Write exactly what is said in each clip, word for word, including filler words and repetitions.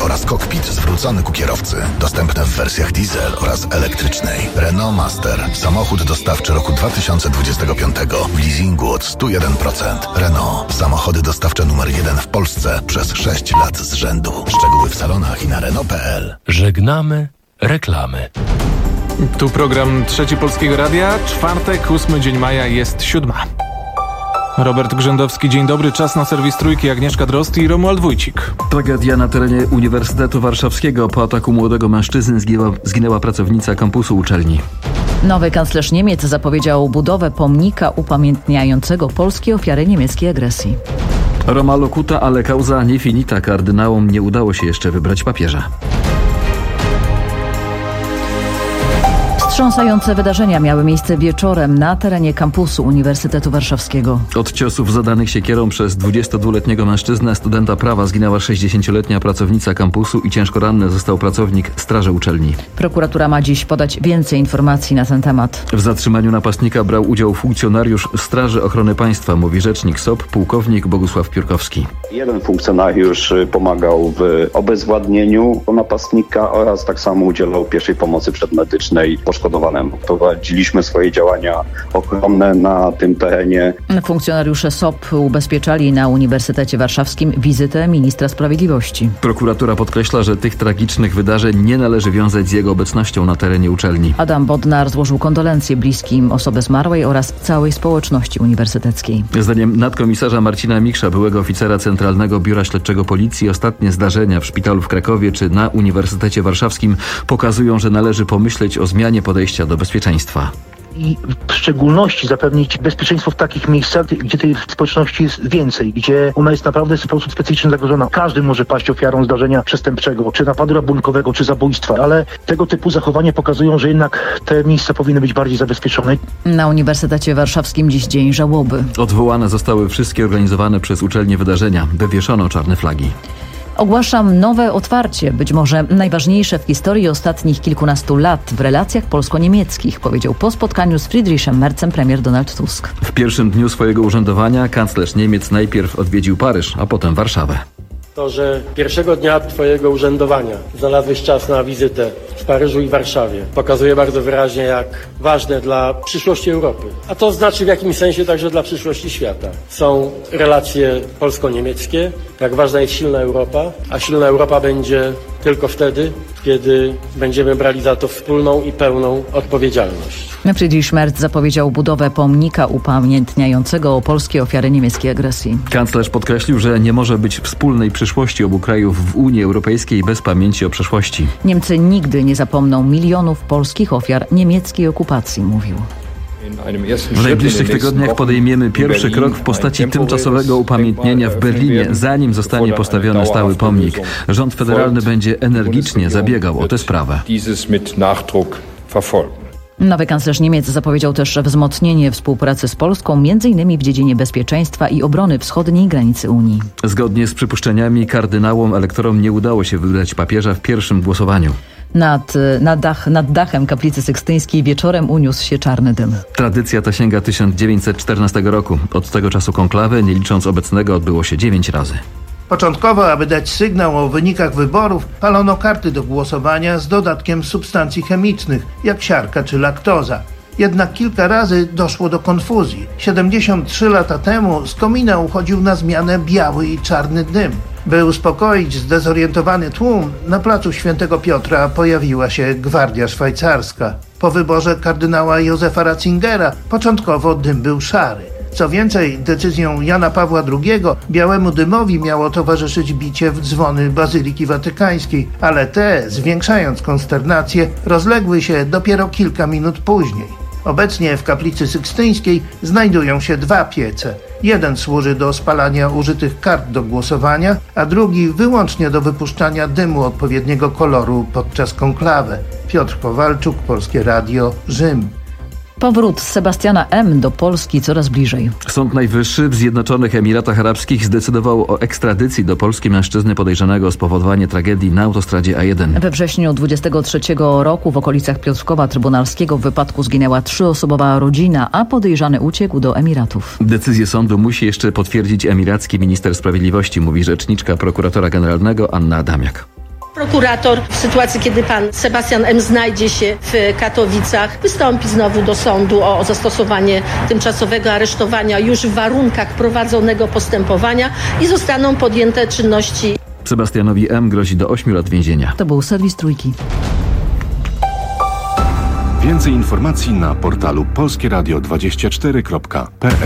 oraz kokpit zwrócony ku kierowcy. Dostępne w wersjach diesel oraz elektrycznej. Renault Master. Samochód dostawczy roku dwa tysiące dwudziestego piątego w leasingu od sto jeden procent. Renault. Samochody dostawcze numer jeden w Polsce przez sześć lat z rzędu. Szczegóły w salonach i na Renault kropka p l. Żegnamy reklamy. Tu program Trzeci Polskiego Radia. Czwartek, ósmy dzień maja, jest siódma. Robert Grzędowski, dzień dobry. Czas na serwis Trójki. Agnieszka Drozd i Romuald Wójcik. Tragedia na terenie Uniwersytetu Warszawskiego. Po ataku młodego mężczyzny zginęła, zginęła pracownica kampusu uczelni. Nowy kanclerz Niemiec zapowiedział budowę pomnika upamiętniającego polskie ofiary niemieckiej agresji. Roma locuta, ale causa nie finita. Kardynałom nie udało się jeszcze wybrać papieża. Wstrząsające wydarzenia miały miejsce wieczorem na terenie kampusu Uniwersytetu Warszawskiego. Od ciosów zadanych siekierą przez dwudziestodwuletniego mężczyznę, studenta prawa, zginęła sześćdziesięcioletnia pracownica kampusu i ciężko ranny został pracownik straży uczelni. Prokuratura ma dziś podać więcej informacji na ten temat. W zatrzymaniu napastnika brał udział funkcjonariusz Straży Ochrony Państwa, mówi rzecznik S O P, pułkownik Bogusław Piórkowski. Jeden funkcjonariusz pomagał w obezwładnieniu napastnika oraz tak samo udzielał pierwszej pomocy przedmedycznej poszkodowanemu. Prowadziliśmy swoje działania ochronne na tym terenie. Funkcjonariusze S O P ubezpieczali na Uniwersytecie Warszawskim wizytę ministra sprawiedliwości. Prokuratura podkreśla, że tych tragicznych wydarzeń nie należy wiązać z jego obecnością na terenie uczelni. Adam Bodnar złożył kondolencje bliskim osoby zmarłej oraz całej społeczności uniwersyteckiej. Zdaniem nadkomisarza Marcina Miksza, byłego oficera Centralnego Biura Śledczego Policji, ostatnie zdarzenia w szpitalu w Krakowie czy na Uniwersytecie Warszawskim pokazują, że należy pomyśleć o zmianie podejścia do bezpieczeństwa. I w szczególności zapewnić bezpieczeństwo w takich miejscach, gdzie tej społeczności jest więcej, gdzie ona jest naprawdę w sposób specyficzny zagrożona. Każdy może paść ofiarą zdarzenia przestępczego, czy napadu rabunkowego, czy zabójstwa, ale tego typu zachowania pokazują, że jednak te miejsca powinny być bardziej zabezpieczone. Na Uniwersytecie Warszawskim dziś dzień żałoby. Odwołane zostały wszystkie organizowane przez uczelnię wydarzenia. Wywieszono czarne flagi. Ogłaszam nowe otwarcie, być może najważniejsze w historii ostatnich kilkunastu lat w relacjach polsko-niemieckich, powiedział po spotkaniu z Friedrichem Merzem premier Donald Tusk. W pierwszym dniu swojego urzędowania kanclerz Niemiec najpierw odwiedził Paryż, a potem Warszawę. To, że pierwszego dnia twojego urzędowania znalazłeś czas na wizytę w Paryżu i Warszawie, pokazuje bardzo wyraźnie, jak ważne dla przyszłości Europy. A to znaczy w jakimś sensie także dla przyszłości świata. Są relacje polsko-niemieckie, jak ważna jest silna Europa, a silna Europa będzie tylko wtedy, kiedy będziemy brali za to wspólną i pełną odpowiedzialność. Friedrich Merz zapowiedział budowę pomnika upamiętniającego polskie ofiary niemieckiej agresji. Kanclerz podkreślił, że nie może być wspólnej przyszłości obu krajów w Unii Europejskiej bez pamięci o przeszłości. Niemcy nigdy nie zapomną milionów polskich ofiar niemieckiej okupacji, mówił. W najbliższych tygodniach podejmiemy pierwszy krok w postaci tymczasowego upamiętnienia w Berlinie, zanim zostanie postawiony stały pomnik. Rząd federalny będzie energicznie zabiegał o tę sprawę. Nowy kanclerz Niemiec zapowiedział też wzmocnienie współpracy z Polską, między innymi w dziedzinie bezpieczeństwa i obrony wschodniej granicy Unii. Zgodnie z przypuszczeniami kardynałom elektorom nie udało się wybrać papieża w pierwszym głosowaniu. Nad, nad, dach, nad dachem kaplicy sykstyńskiej wieczorem uniósł się czarny dym. Tradycja ta sięga tysiąc dziewięćset czternastego roku. Od tego czasu konklawy, nie licząc obecnego, odbyło się dziewięć razy. Początkowo, aby dać sygnał o wynikach wyborów, palono karty do głosowania z dodatkiem substancji chemicznych, jak siarka czy laktoza. Jednak kilka razy doszło do konfuzji. siedemdziesiąt trzy lata temu z komina uchodził na zmianę biały i czarny dym. By uspokoić zdezorientowany tłum, na placu Świętego Piotra pojawiła się Gwardia Szwajcarska. Po wyborze kardynała Józefa Ratzingera początkowo dym był szary. Co więcej, decyzją Jana Pawła drugiego białemu dymowi miało towarzyszyć bicie w dzwony Bazyliki Watykańskiej, ale te, zwiększając konsternację, rozległy się dopiero kilka minut później. Obecnie w kaplicy sykstyńskiej znajdują się dwa piece. Jeden służy do spalania użytych kart do głosowania, a drugi wyłącznie do wypuszczania dymu odpowiedniego koloru podczas konklawy. Piotr Kowalczuk, Polskie Radio, Rzym. Powrót Sebastiana M. do Polski coraz bliżej. Sąd Najwyższy w Zjednoczonych Emiratach Arabskich zdecydował o ekstradycji do Polski mężczyzny podejrzanego o spowodowanie tragedii na autostradzie A jeden. We wrześniu dwudziestego trzeciego roku w okolicach Piotrkowa Trybunalskiego w wypadku zginęła trzyosobowa rodzina, a podejrzany uciekł do Emiratów. Decyzję sądu musi jeszcze potwierdzić emiracki minister sprawiedliwości, mówi rzeczniczka prokuratora generalnego Anna Adamiak. Prokurator w sytuacji, kiedy pan Sebastian M. znajdzie się w Katowicach, wystąpi znowu do sądu o zastosowanie tymczasowego aresztowania już w warunkach prowadzonego postępowania i zostaną podjęte czynności. Sebastianowi M. grozi do ośmiu lat więzienia. To był serwis Trójki. Więcej informacji na portalu polskie radio dwadzieścia cztery kropka p l.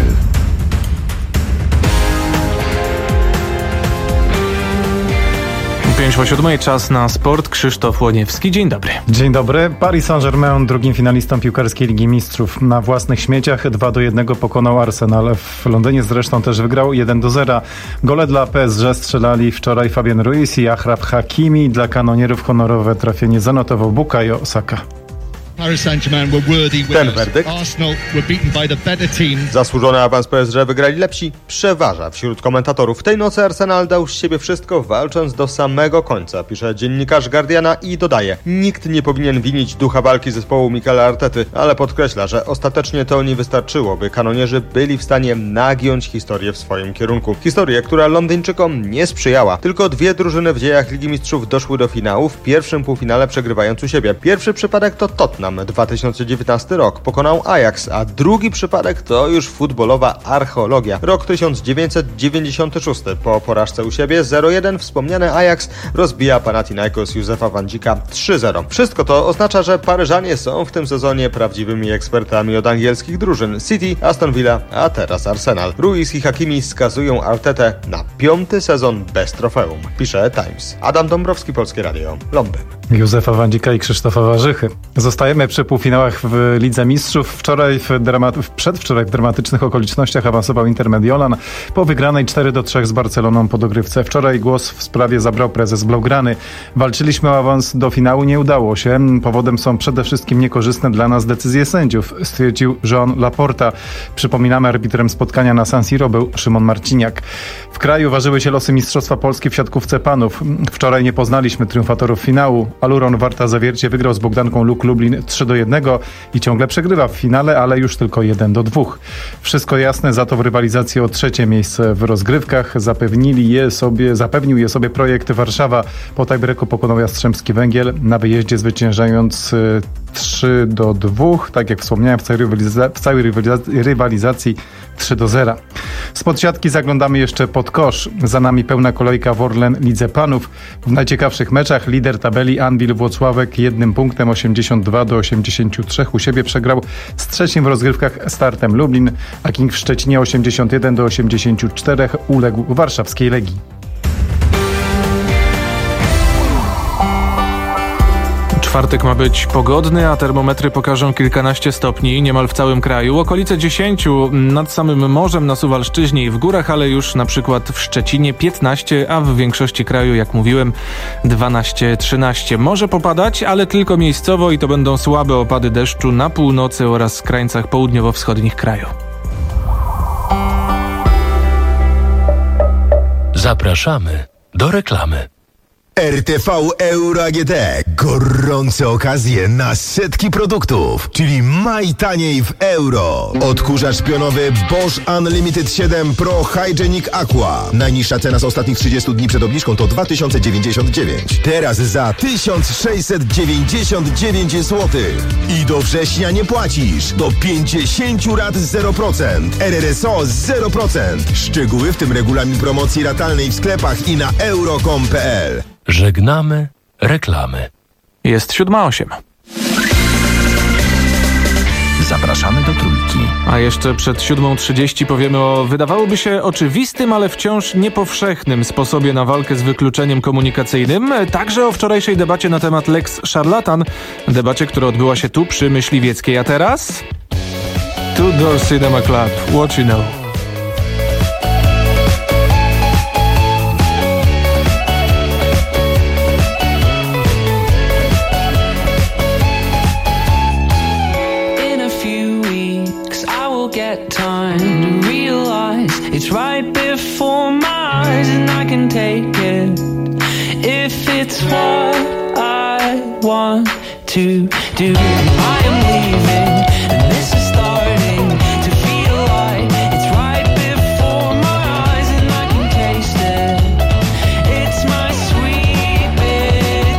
pięć po siódmej, czas na sport. Krzysztof Łoniewski, dzień dobry. Dzień dobry. Paris Saint-Germain, drugim finalistą piłkarskiej Ligi Mistrzów, na własnych śmieciach dwa do jednego pokonał Arsenal. W Londynie zresztą też wygrał jeden do zera. Gole dla P S G strzelali wczoraj Fabian Ruiz i Achraf Hakimi. Dla kanonierów honorowe trafienie zanotował Bukayo Saka. Ten werdykt, zasłużony awans P S G, wygrali lepsi, przeważa wśród komentatorów. Tej nocy Arsenal dał z siebie wszystko, walcząc do samego końca, pisze dziennikarz Guardiana i dodaje: nikt nie powinien winić ducha walki zespołu Mikela Artety, ale podkreśla, że ostatecznie to nie wystarczyło, by kanonierzy byli w stanie nagiąć historię w swoim kierunku. Historię, która Londyńczykom nie sprzyjała. Tylko dwie drużyny w dziejach Ligi Mistrzów doszły do finału, w pierwszym półfinale przegrywając u siebie. Pierwszy przypadek to Tottenham. dwa tysiące dziewiętnasty rok pokonał Ajax, a drugi przypadek to już futbolowa archeologia. Rok tysiąc dziewięćset dziewięćdziesiąty szósty. Po porażce u siebie zero jeden wspomniany Ajax rozbija Panathinaikos Józefa Wandzika trzy zero. Wszystko to oznacza, że Paryżanie są w tym sezonie prawdziwymi ekspertami od angielskich drużyn. City, Aston Villa, a teraz Arsenal. Ruiz i Hakimi skazują Artetę na piąty sezon bez trofeum, pisze Times. Adam Dąbrowski, Polskie Radio, Londyn. Józefa Wandzika i Krzysztofa Warzychy. Zostajemy przy półfinałach w Lidze Mistrzów. Wczoraj, w dramat- przedwczoraj w dramatycznych okolicznościach awansował Inter Mediolan po wygranej cztery do trzech z Barceloną po dogrywce. Wczoraj głos w sprawie zabrał prezes Blaugrany. Walczyliśmy o awans do finału, nie udało się. Powodem są przede wszystkim niekorzystne dla nas decyzje sędziów, stwierdził Joan Laporta. Przypominamy, arbitrem spotkania na San Siro był Szymon Marciniak. W kraju ważyły się losy Mistrzostwa Polski w siatkówce panów. Wczoraj nie poznaliśmy triumfatorów finału. Aluron Warta Zawiercie wygrał z Bogdanką Luk Lublin trzy do jednego i ciągle przegrywa w finale, ale już tylko jeden do dwóch. Wszystko jasne, za to w rywalizacji o trzecie miejsce w rozgrywkach zapewnili je sobie, zapewnił je sobie Projekt Warszawa. Po tiebreaku pokonał Jastrzębski Węgiel, na wyjeździe zwyciężając trzy do dwóch. Tak jak wspomniałem, w całej, rywaliza- w całej rywaliza- rywalizacji trzy do zera. Spod siatki zaglądamy jeszcze pod kosz. Za nami pełna kolejka w Orlen Lidze Panów. W najciekawszych meczach lider tabeli Anwil Włocławek jednym punktem osiemdziesiąt dwa do osiemdziesięciu trzech u siebie przegrał z trzecim w rozgrywkach Startem Lublin, a King w Szczecinie osiemdziesiąt jeden do osiemdziesięciu czterech uległ warszawskiej Legii. Czwartek ma być pogodny, a termometry pokażą kilkanaście stopni niemal w całym kraju. Okolice dziesięciu nad samym morzem na Suwalszczyźnie i w górach, ale już na przykład w Szczecinie piętnaście, a w większości kraju, jak mówiłem, dwanaście trzynaście. Może popadać, ale tylko miejscowo i to będą słabe opady deszczu na północy oraz krańcach południowo-wschodnich kraju. Zapraszamy do reklamy. R T V Euro A G T. Gorące okazje na setki produktów, czyli maj taniej w euro. Odkurzacz pionowy Bosch Unlimited siedem Pro Hygienic Aqua. Najniższa cena z ostatnich trzydziestu dni przed obniżką to dwa tysiące dziewięćdziesiąt dziewięć. Teraz za tysiąc sześćset dziewięćdziesiąt dziewięć złotych. I do września nie płacisz. Do pięćdziesięciu rat zero procent. R R S O zero procent. Szczegóły, w tym regulamin promocji ratalnej w sklepach i na euro kropka com kropka p l. Żegnamy reklamy. Jest siódma osiem. Zapraszamy do Trójki. A jeszcze przed siódmą trzydzieści powiemy o, wydawałoby się, oczywistym, ale wciąż niepowszechnym sposobie na walkę z wykluczeniem komunikacyjnym. Także o wczorajszej debacie na temat Lex Szarlatan. Debacie, która odbyła się tu przy Myśliwieckiej. A teraz? Two Door Cinema Club. What you know? Get time to realize it's right before my eyes, and I can take it if it's what I want to do. I am leaving, and this is starting to feel like it's right before my eyes, and I can taste it. It's my sweet bittersweet.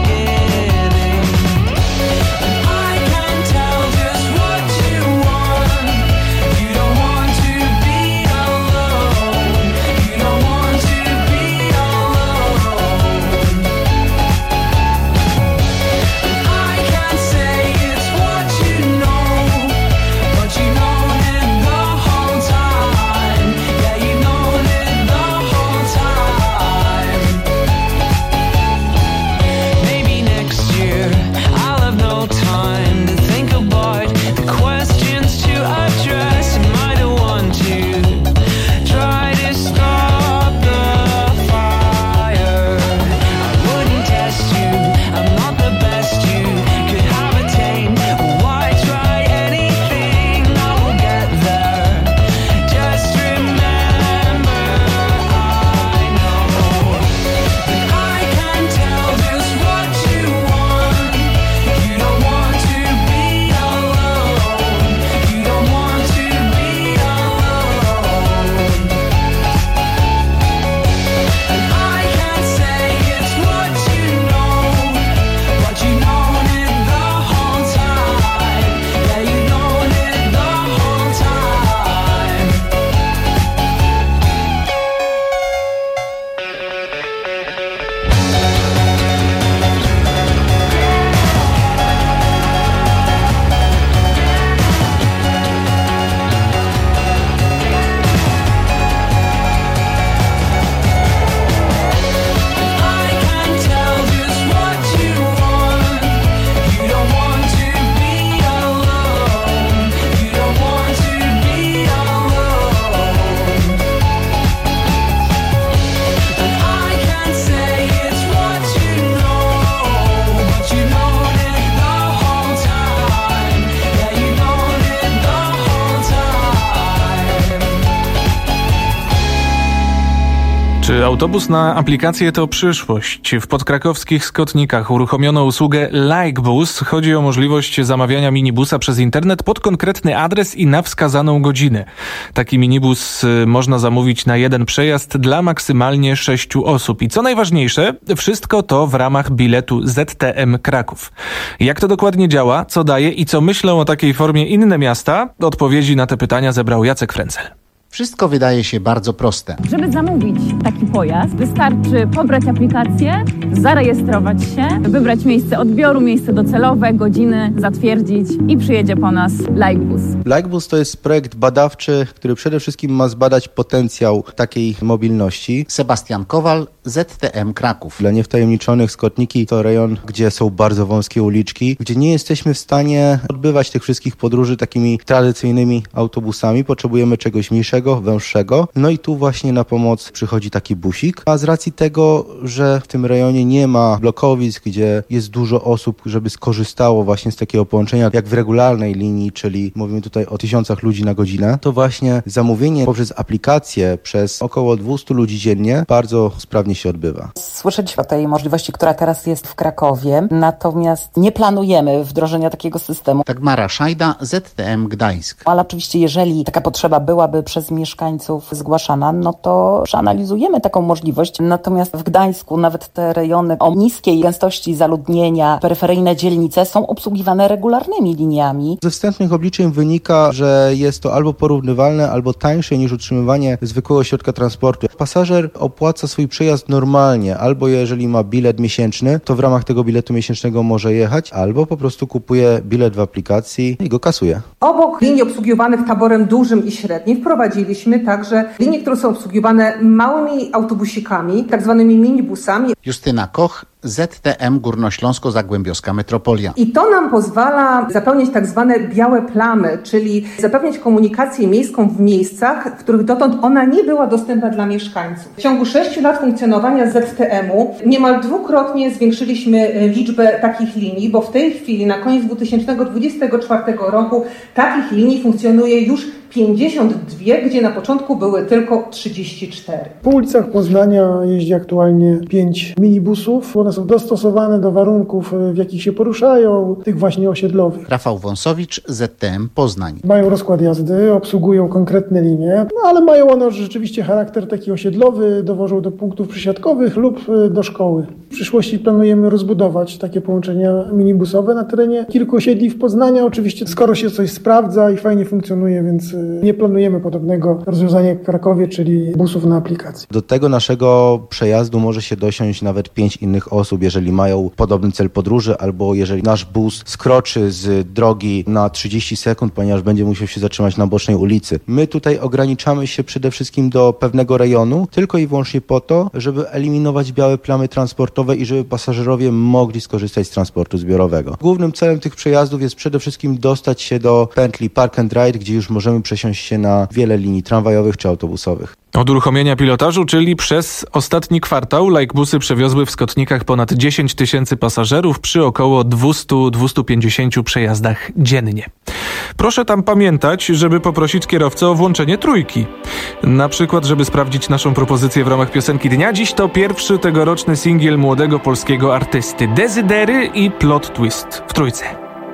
Czy autobus na aplikację to przyszłość? W podkrakowskich Skotnikach uruchomiono usługę Likebus. Chodzi o możliwość zamawiania minibusa przez internet pod konkretny adres i na wskazaną godzinę. Taki minibus można zamówić na jeden przejazd dla maksymalnie sześciu osób. I co najważniejsze, wszystko to w ramach biletu Z T M Kraków. Jak to dokładnie działa, co daje i co myślą o takiej formie inne miasta? Odpowiedzi na te pytania zebrał Jacek Frenzel. Wszystko wydaje się bardzo proste. Żeby zamówić taki pojazd, wystarczy pobrać aplikację, zarejestrować się, wybrać miejsce odbioru, miejsce docelowe, godziny, zatwierdzić i przyjedzie po nas Likebus. Likebus to jest projekt badawczy, który przede wszystkim ma zbadać potencjał takiej mobilności. Sebastian Kowal, Z T M Kraków. Dla niewtajemniczonych Skotniki to rejon, gdzie są bardzo wąskie uliczki, gdzie nie jesteśmy w stanie odbywać tych wszystkich podróży takimi tradycyjnymi autobusami. Potrzebujemy czegoś mniejszego, węższego. No i tu właśnie na pomoc przychodzi taki busik. A z racji tego, że w tym rejonie nie ma blokowisk, gdzie jest dużo osób, żeby skorzystało właśnie z takiego połączenia jak w regularnej linii, czyli mówimy tutaj o tysiącach ludzi na godzinę, to właśnie zamówienie poprzez aplikację przez około dwieście ludzi dziennie bardzo sprawnie się odbywa. Słyszeć o tej możliwości, która teraz jest w Krakowie, natomiast nie planujemy wdrożenia takiego systemu. Dagmara Szajda, Z T M Gdańsk. Ale oczywiście, jeżeli taka potrzeba byłaby przez mieszkańców zgłaszana, no to przeanalizujemy taką możliwość. Natomiast w Gdańsku nawet te rejony o niskiej gęstości zaludnienia, peryferyjne dzielnice są obsługiwane regularnymi liniami. Ze wstępnych obliczeń wynika, że jest to albo porównywalne, albo tańsze niż utrzymywanie zwykłego środka transportu. Pasażer opłaca swój przejazd normalnie, albo jeżeli ma bilet miesięczny, to w ramach tego biletu miesięcznego może jechać, albo po prostu kupuje bilet w aplikacji i go kasuje. Obok linii obsługiwanych taborem dużym i średnim wprowadziliśmy także linie, które są obsługiwane małymi autobusikami, tak zwanymi minibusami. Justyna Koch, Z T M Górnośląsko-Zagłębiowska Metropolia. I to nam pozwala zapełnić tak zwane białe plamy, czyli zapewniać komunikację miejską w miejscach, w których dotąd ona nie była dostępna dla mieszkańców. W ciągu sześciu lat funkcjonowania Z T M-u niemal dwukrotnie zwiększyliśmy liczbę takich linii, bo w tej chwili na koniec dwa tysiące dwudziestego czwartego roku takich linii funkcjonuje już pięćdziesiąt dwie, gdzie na początku były tylko trzydzieści cztery. Po ulicach Poznania jeździ aktualnie pięć minibusów. One są dostosowane do warunków, w jakich się poruszają, tych właśnie osiedlowych. Rafał Wąsowicz, Z T M Poznań. Mają rozkład jazdy, obsługują konkretne linie, no ale mają one rzeczywiście charakter taki osiedlowy, dowożą do punktów przysiadkowych lub do szkoły. W przyszłości planujemy rozbudować takie połączenia minibusowe na terenie kilku osiedli w Poznaniu. Oczywiście skoro się coś sprawdza i fajnie funkcjonuje, więc nie planujemy podobnego rozwiązania jak w Krakowie, czyli busów na aplikacji. Do tego naszego przejazdu może się dosiąść nawet pięć innych osób, jeżeli mają podobny cel podróży, albo jeżeli nasz bus skroczy z drogi na trzydzieści sekund, ponieważ będzie musiał się zatrzymać na bocznej ulicy. My tutaj ograniczamy się przede wszystkim do pewnego rejonu, tylko i wyłącznie po to, żeby eliminować białe plamy transportowe i żeby pasażerowie mogli skorzystać z transportu zbiorowego. Głównym celem tych przejazdów jest przede wszystkim dostać się do pętli Park and Ride, gdzie już możemy przesiąść się na wiele linii tramwajowych czy autobusowych. Od uruchomienia pilotażu, czyli przez ostatni kwartał, Likebusy przewiozły w Skotnikach ponad dziesięć tysięcy pasażerów przy około dwieście do dwustu pięćdziesięciu przejazdach dziennie. Proszę tam pamiętać, żeby poprosić kierowcę o włączenie trójki. Na przykład, żeby sprawdzić naszą propozycję w ramach piosenki dnia. Dziś to pierwszy tegoroczny singiel młodego polskiego artysty Dezydery i Plot Twist w trójce.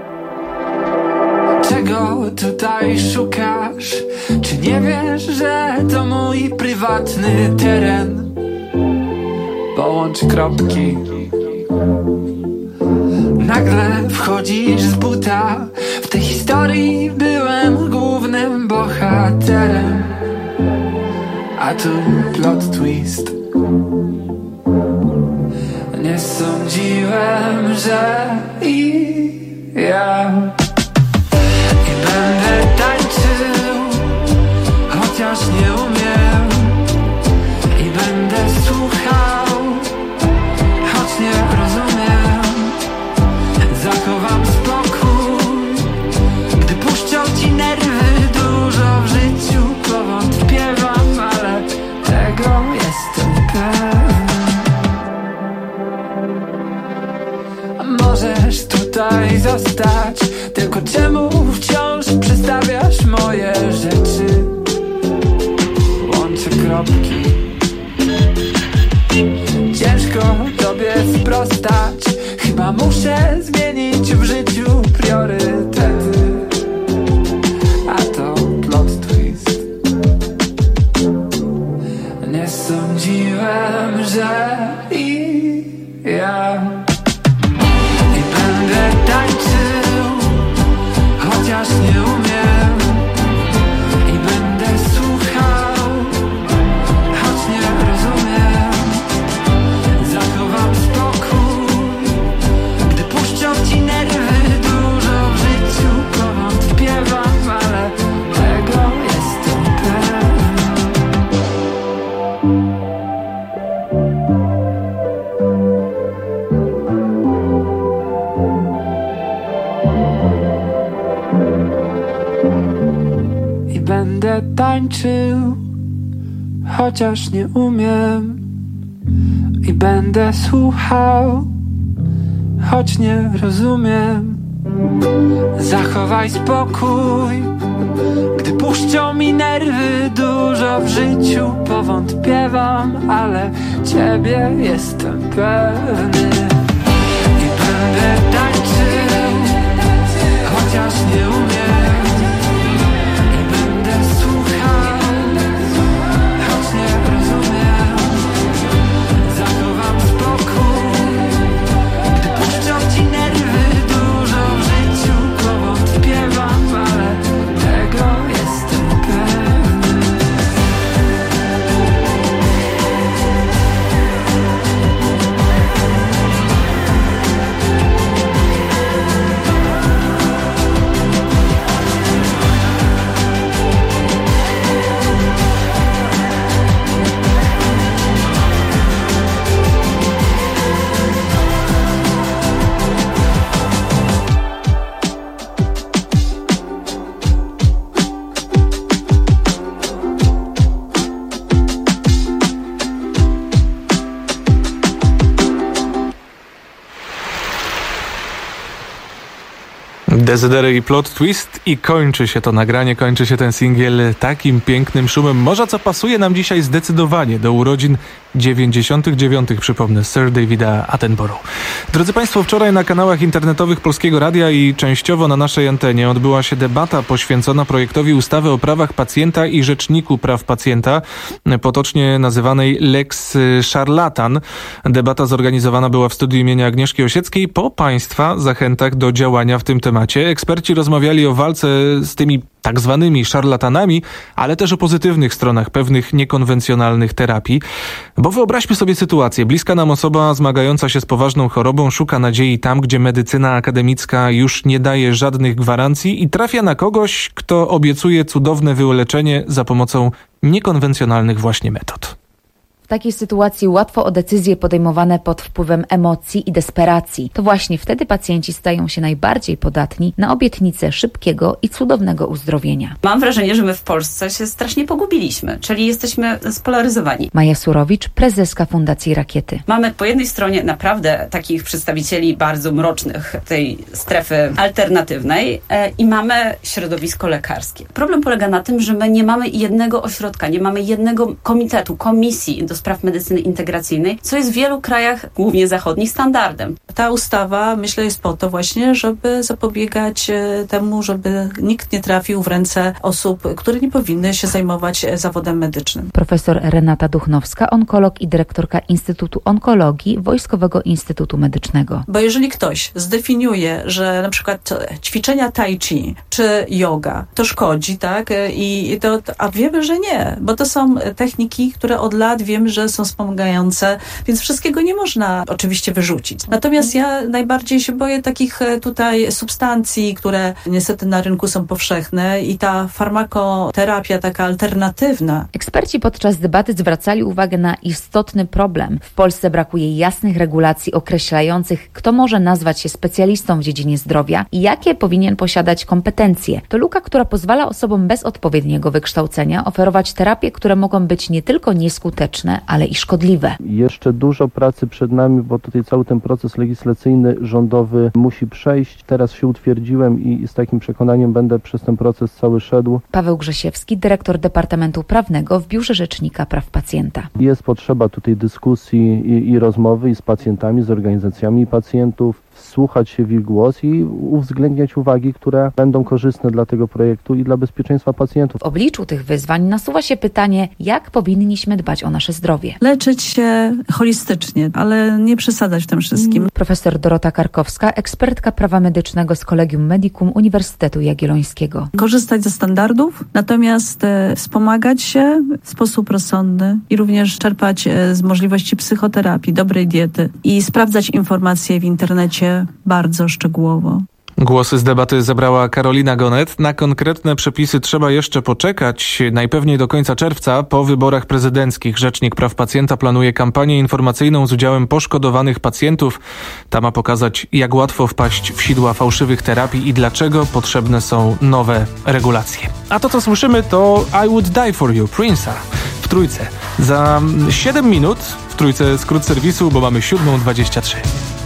Czego tutaj szukasz? Czy nie wiesz, że to mój prywatny teren? Połącz kropki. Nagle wchodzisz z buta. W tej historii byłem głównym bohaterem. A tu plot twist. Nie sądziłem, że i ja będę tańczył, chociaż nie umiem. I będę słuchał, choć nie rozumiem. Zachowam spokój, gdy puszczą ci nerwy. Dużo w życiu powątpiewam, ale tego jestem pewny. Możesz tutaj zostać, tylko czemu wciąż przestawiasz moje rzeczy? Łączę kropki. wszystko tobie sprostać. Chyba muszę zmienić w życiu priorytety. A to plot twist. Nie sądziłem, że i ja i będę tańczył, chociaż nie umiem. I będę słuchał, choć nie rozumiem. Zachowam spokój, gdy puszczą ci nerwy. Dużo w życiu powątpiewam, ale tego jestem pewny. I będę tańczył, chociaż nie umiem. I będę słuchał, choć nie rozumiem. Zachowaj spokój, gdy puszczą mi nerwy. Dużo w życiu powątpiewam, ale ciebie jestem pewny. I będę tańczył, chociaż nie umiem. I będę słuchał, choć nie rozumiem. Zachowam spokój, gdy puszczą ci nerwy. Dużo w życiu powątpiewam, ale tego jestem pewny. Dezydery i plot twist i kończy się to nagranie, kończy się ten singiel takim pięknym szumem. Morza, co pasuje nam dzisiaj zdecydowanie do urodzin dziewięćdziesiątych dziewiątych, przypomnę, Sir Davida Attenborough. Drodzy Państwo, wczoraj na kanałach internetowych Polskiego Radia i częściowo na naszej antenie odbyła się debata poświęcona projektowi ustawy o prawach pacjenta i Rzeczniku Praw Pacjenta, potocznie nazywanej Lex Szarlatan. Debata zorganizowana była w studiu imienia Agnieszki Osieckiej po Państwa zachętach do działania w tym temacie. Eksperci rozmawiali o walce z tymi tak zwanymi szarlatanami, ale też o pozytywnych stronach pewnych niekonwencjonalnych terapii. Bo wyobraźmy sobie sytuację. Bliska nam osoba zmagająca się z poważną chorobą szuka nadziei tam, gdzie medycyna akademicka już nie daje żadnych gwarancji i trafia na kogoś, kto obiecuje cudowne wyleczenie za pomocą niekonwencjonalnych właśnie metod. W takiej sytuacji łatwo o decyzje podejmowane pod wpływem emocji i desperacji. To właśnie wtedy pacjenci stają się najbardziej podatni na obietnice szybkiego i cudownego uzdrowienia. Mam wrażenie, że my w Polsce się strasznie pogubiliśmy, czyli jesteśmy spolaryzowani. Maja Surowicz, prezeska Fundacji Rakiety. Mamy po jednej stronie naprawdę takich przedstawicieli bardzo mrocznych tej strefy alternatywnej e, i mamy środowisko lekarskie. Problem polega na tym, że my nie mamy jednego ośrodka, nie mamy jednego komitetu, komisji do spraw medycyny integracyjnej, co jest w wielu krajach, głównie zachodnich, standardem. Ta ustawa, myślę, jest po to właśnie, żeby zapobiegać temu, żeby nikt nie trafił w ręce osób, które nie powinny się zajmować zawodem medycznym. Profesor Renata Duchnowska, onkolog i dyrektorka Instytutu Onkologii Wojskowego Instytutu Medycznego. Bo jeżeli ktoś zdefiniuje, że na przykład ćwiczenia tai chi czy yoga to szkodzi, tak? I to, a wiemy, że nie, bo to są techniki, które od lat wiemy, że są wspomagające, więc wszystkiego nie można oczywiście wyrzucić. Natomiast ja najbardziej się boję takich tutaj substancji, które niestety na rynku są powszechne i ta farmakoterapia taka alternatywna. Eksperci podczas debaty zwracali uwagę na istotny problem. W Polsce brakuje jasnych regulacji określających, kto może nazwać się specjalistą w dziedzinie zdrowia i jakie powinien posiadać kompetencje. To luka, która pozwala osobom bez odpowiedniego wykształcenia oferować terapie, które mogą być nie tylko nieskuteczne, potrzebne, ale i szkodliwe. Jeszcze dużo pracy przed nami, bo tutaj cały ten proces legislacyjny, rządowy musi przejść. Teraz się utwierdziłem i z takim przekonaniem będę przez ten proces cały szedł. Paweł Grzesiewski, dyrektor Departamentu Prawnego w Biurze Rzecznika Praw Pacjenta. Jest potrzeba tutaj dyskusji i, i rozmowy i z pacjentami, z organizacjami pacjentów, wsłuchać się w ich głos i uwzględniać uwagi, które będą korzystne dla tego projektu i dla bezpieczeństwa pacjentów. W obliczu tych wyzwań nasuwa się pytanie, jak powinniśmy dbać o nasze zdrowie. Leczyć się holistycznie, ale nie przesadzać w tym wszystkim. Profesor Dorota Karkowska, ekspertka prawa medycznego z Collegium Medicum Uniwersytetu Jagiellońskiego. Korzystać ze standardów, natomiast e, wspomagać się w sposób rozsądny i również czerpać e, z możliwości psychoterapii, dobrej diety i sprawdzać informacje w internecie bardzo szczegółowo. Głosy z debaty zebrała Karolina Gonet. Na konkretne przepisy trzeba jeszcze poczekać. Najpewniej do końca czerwca, po wyborach prezydenckich. Rzecznik Praw Pacjenta planuje kampanię informacyjną z udziałem poszkodowanych pacjentów. Ta ma pokazać, jak łatwo wpaść w sidła fałszywych terapii i dlaczego potrzebne są nowe regulacje. A to, co słyszymy, to I Would Die For You, Prince'a w Trójce. Za siedem minut w Trójce skrót serwisu, bo mamy siódma dwadzieścia trzy.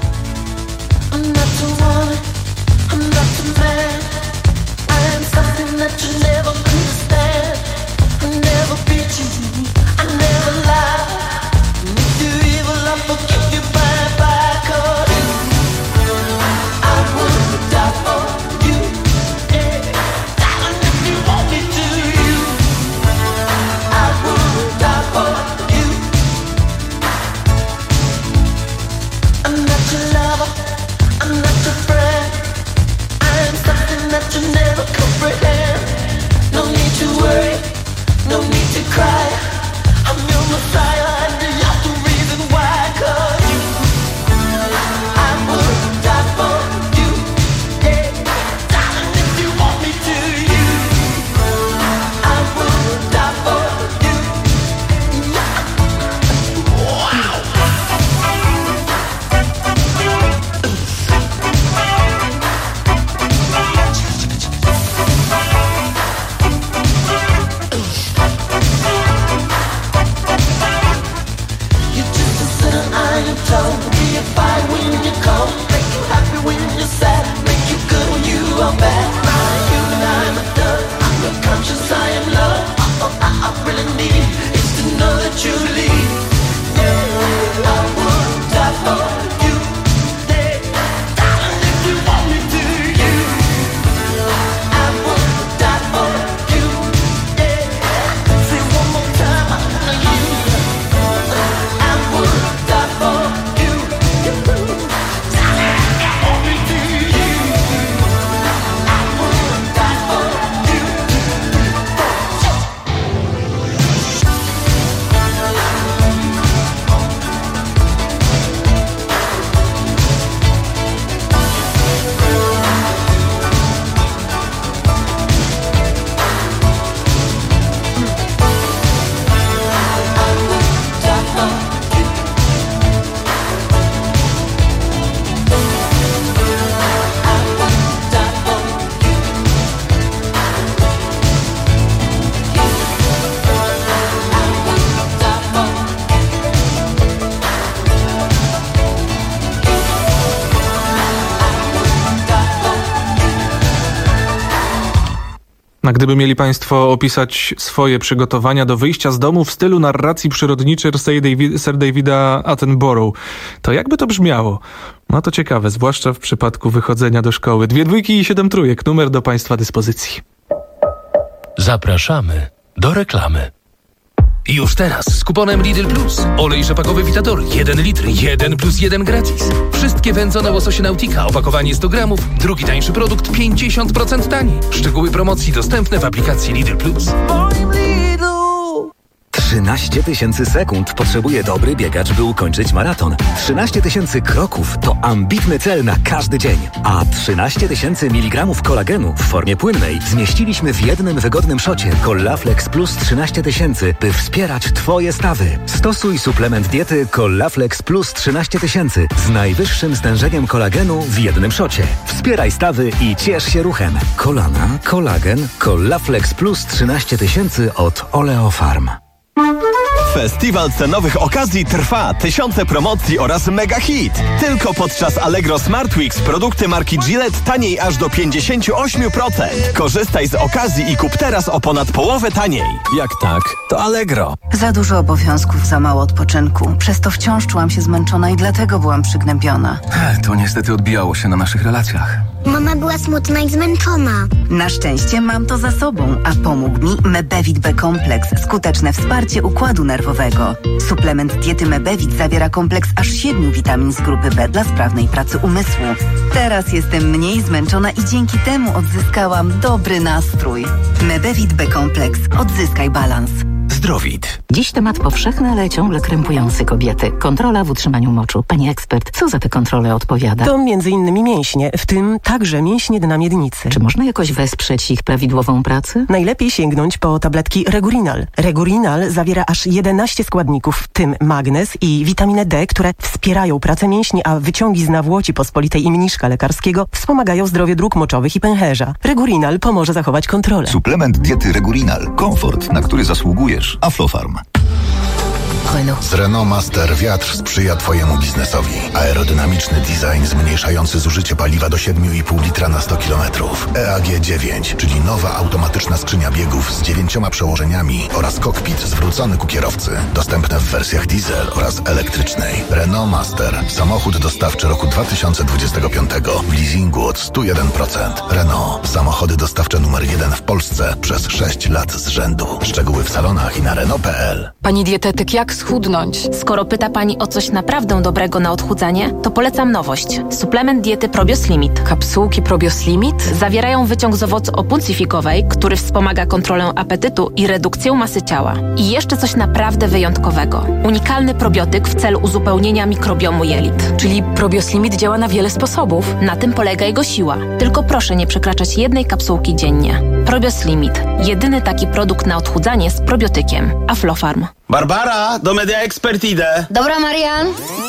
A gdyby mieli Państwo opisać swoje przygotowania do wyjścia z domu w stylu narracji przyrodniczej Sir Davida Attenborough, to jakby to brzmiało? No to ciekawe, zwłaszcza w przypadku wychodzenia do szkoły. Dwie dwójki i siedem trójek, numer do Państwa dyspozycji. Zapraszamy do reklamy. Już teraz z kuponem Lidl Plus. Olej rzepakowy Vitador jeden litr, jeden plus jeden gratis. Wszystkie wędzone łososie Nautica, opakowanie sto gramów, drugi tańszy produkt pięćdziesiąt procent taniej. Szczegóły promocji dostępne w aplikacji Lidl Plus. trzynaście tysięcy sekund potrzebuje dobry biegacz, by ukończyć maraton. trzynaście tysięcy kroków to ambitny cel na każdy dzień. A trzynaście tysięcy miligramów kolagenu w formie płynnej zmieściliśmy w jednym wygodnym szocie Collaflex Plus trzynaście tysięcy, by wspierać Twoje stawy. Stosuj suplement diety Collaflex Plus trzynaście tysięcy z najwyższym stężeniem kolagenu w jednym szocie. Wspieraj stawy i ciesz się ruchem. Kolana, kolagen, Collaflex Plus trzynaście tysięcy od Oleofarm. Festiwal cenowych okazji trwa, tysiące promocji oraz mega hit. Tylko podczas Allegro Smart Weeks produkty marki Gillette taniej aż do pięćdziesiąt osiem procent. Korzystaj z okazji i kup teraz o ponad połowę taniej. Jak tak, to Allegro. Za dużo obowiązków, za mało odpoczynku. Przez to wciąż czułam się zmęczona i dlatego byłam przygnębiona. To niestety odbijało się na naszych relacjach. Mama była smutna i zmęczona. Na szczęście mam to za sobą, a pomógł mi Mebevit B-kompleks, skuteczne wsparcie układu nerwowego. Suplement diety Mebevit zawiera kompleks aż siedmiu witamin z grupy B dla sprawnej pracy umysłu. Teraz jestem mniej zmęczona i dzięki temu odzyskałam dobry nastrój. Mebevit B-kompleks. Odzyskaj balans. Zdrowit. Dziś temat powszechny, ale ciągle krępujący kobiety. Kontrola w utrzymaniu moczu. Pani ekspert, co za te kontrole odpowiada? To między innymi mięśnie, w tym także mięśnie dna miednicy. Czy można jakoś wesprzeć ich prawidłową pracę? Najlepiej sięgnąć po tabletki Regurinal. Regurinal zawiera aż jedenaście składników, w tym magnez i witaminę D, które wspierają pracę mięśni, a wyciągi z nawłoci pospolitej i mniszka lekarskiego wspomagają zdrowie dróg moczowych i pęcherza. Regurinal pomoże zachować kontrolę. Suplement diety Regurinal. Komfort, na który zasługujesz. Aflofarm. Renault. Z Renault Master wiatr sprzyja Twojemu biznesowi. Aerodynamiczny design zmniejszający zużycie paliwa do siedem i pół litra na sto kilometrów. E A G dziewięć, czyli nowa automatyczna skrzynia biegów z dziewięcioma przełożeniami oraz kokpit zwrócony ku kierowcy. Dostępne w wersjach diesel oraz elektrycznej. Renault Master. Samochód dostawczy roku dwa tysiące dwudziestego piątego w leasingu od sto jeden procent. Renault. Samochody dostawcze numer jeden w Polsce przez sześć lat z rzędu. Szczegóły w salonach i na Renault kropka p l. Pani dietetyk, jak schudnąć? Skoro pyta Pani o coś naprawdę dobrego na odchudzanie, to polecam nowość. Suplement diety Probios Limit. Kapsułki Probios Limit? Zawierają wyciąg z owocu opuncifikowej, który wspomaga kontrolę apetytu i redukcję masy ciała. I jeszcze coś naprawdę wyjątkowego. Unikalny probiotyk w celu uzupełnienia mikrobiomu jelit. Czyli Probios Limit działa na wiele sposobów. Na tym polega jego siła. Tylko proszę nie przekraczać jednej kapsułki dziennie. Probios Limit. Jedyny taki produkt na odchudzanie z probiotykiem. Aflofarm. Barbara, do Media Expert idę. Dobra, Marian.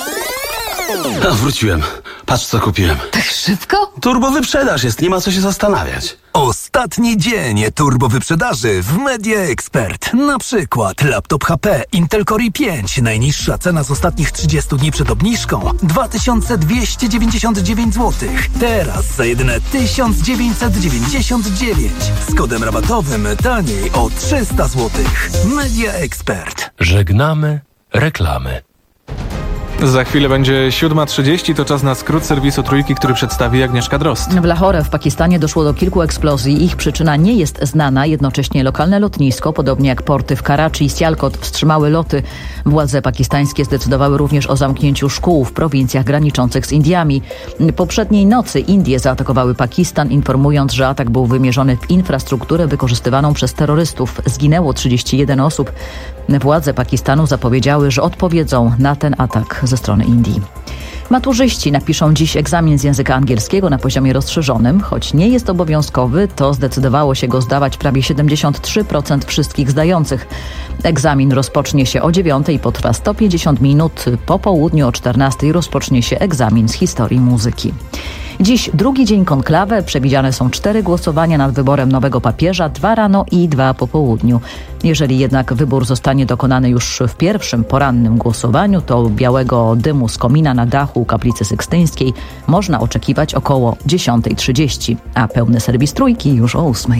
A, wróciłem. Patrz, co kupiłem. Tak szybko? Turbo wyprzedaż jest, nie ma co się zastanawiać. Ostatni dzień turbo wyprzedaży w Media Expert. Na przykład laptop H P Intel Core i pięć. Najniższa cena z ostatnich trzydziestu dni przed obniżką dwa tysiące dwieście dziewięćdziesiąt dziewięć złotych. Teraz za jedyne tysiąc dziewięćset dziewięćdziesiąt dziewięć. Z kodem rabatowym taniej o trzysta złotych. Media Expert. Żegnamy reklamy. Za chwilę będzie siódma trzydzieści, to czas na skrót serwisu Trójki, który przedstawi Agnieszka Drozd. W Lahore w Pakistanie doszło do kilku eksplozji. Ich przyczyna nie jest znana. Jednocześnie lokalne lotnisko, podobnie jak porty w Karachi i Sialkot, wstrzymały loty. Władze pakistańskie zdecydowały również o zamknięciu szkół w prowincjach graniczących z Indiami. Poprzedniej nocy Indie zaatakowały Pakistan, informując, że atak był wymierzony w infrastrukturę wykorzystywaną przez terrorystów. Zginęło trzydzieści jeden osób. Władze Pakistanu zapowiedziały, że odpowiedzą na ten atak ze strony Indii. Maturzyści napiszą dziś egzamin z języka angielskiego na poziomie rozszerzonym. Choć nie jest obowiązkowy, to zdecydowało się go zdawać prawie siedemdziesiąt trzy procent wszystkich zdających. Egzamin rozpocznie się o dziewiątej i potrwa sto pięćdziesiąt minut. Po południu o czternastej rozpocznie się egzamin z historii muzyki. Dziś drugi dzień konklawe. Przewidziane są cztery głosowania nad wyborem nowego papieża, dwa rano i dwa po południu. Jeżeli jednak wybór zostanie dokonany już w pierwszym porannym głosowaniu, to białego dymu z komina na dachu kaplicy sykstyńskiej można oczekiwać około dziesiątej trzydzieści, a pełny serwis Trójki już o ósmej.